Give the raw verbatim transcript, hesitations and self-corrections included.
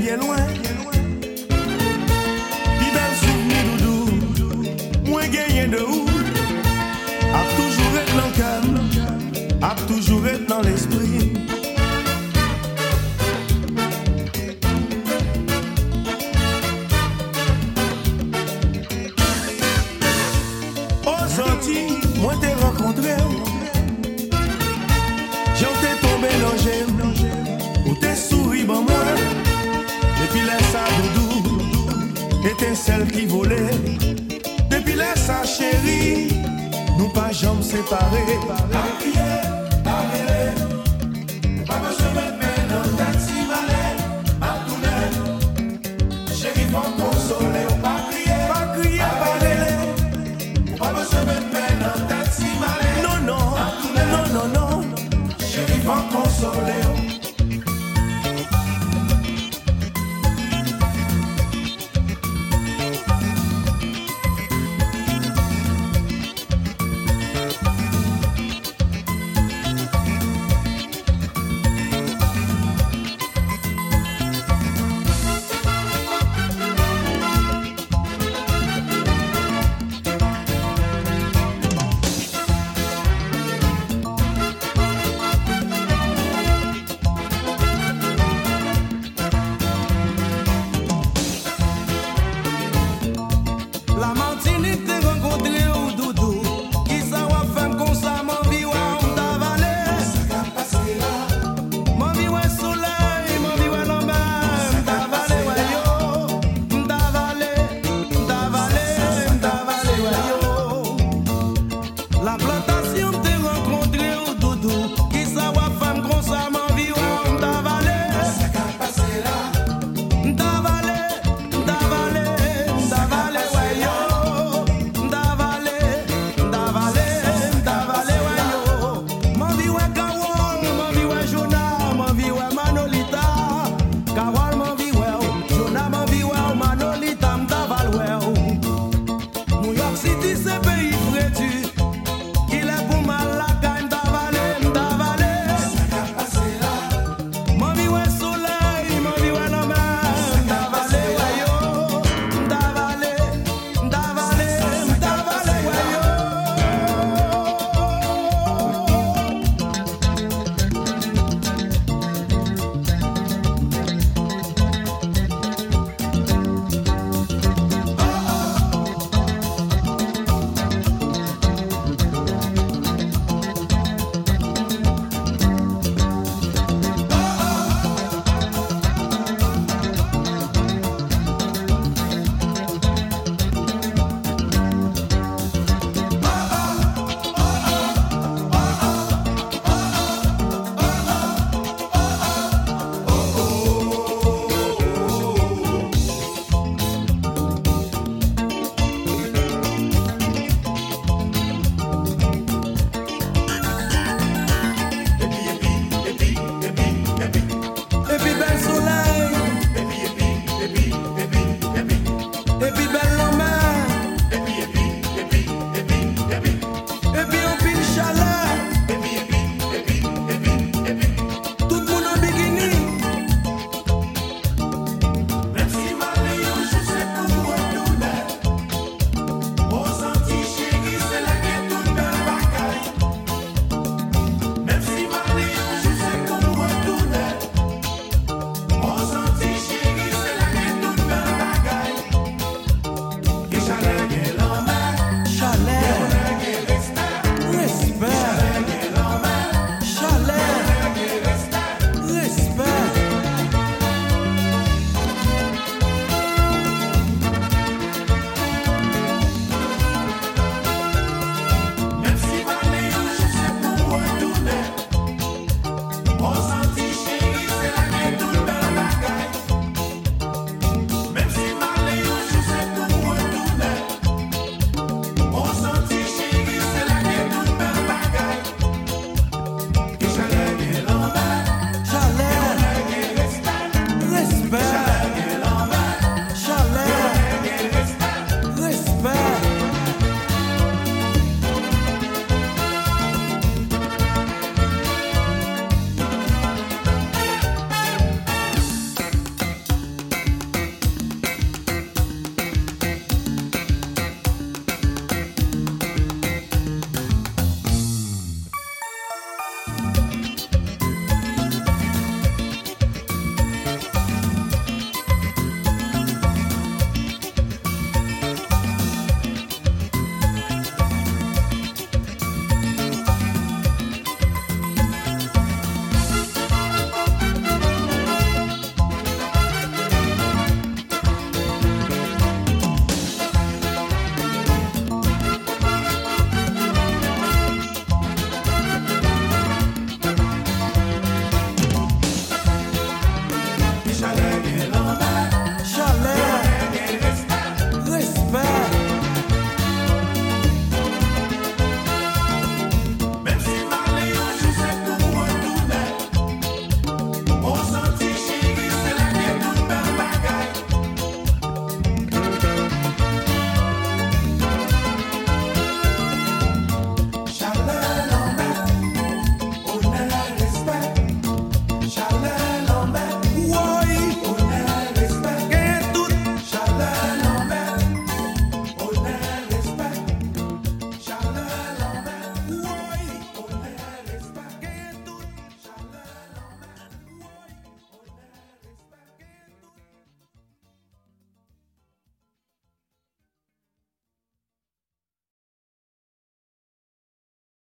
bien loin. Puis belle souvenir doudou, moi gagné de où? A toujours être dans le calme, a toujours être dans l'esprit. Aujourd'hui, moi t'ai rencontré, j'en t'ai tombé dans où t'es souri bon moi. Depuis là ça doudou, étincelle qui volait. Depuis là ça chérie, nous pas jamais séparés. La prière, la vérité, pas besoin de mettre dans ta si malais, à tout chérie, faut consoler, pas crier, Pas crier, pas rêler. pas besoin de mettre dans ta si malais, Non, non, non, non, non. chérie, faut consoler.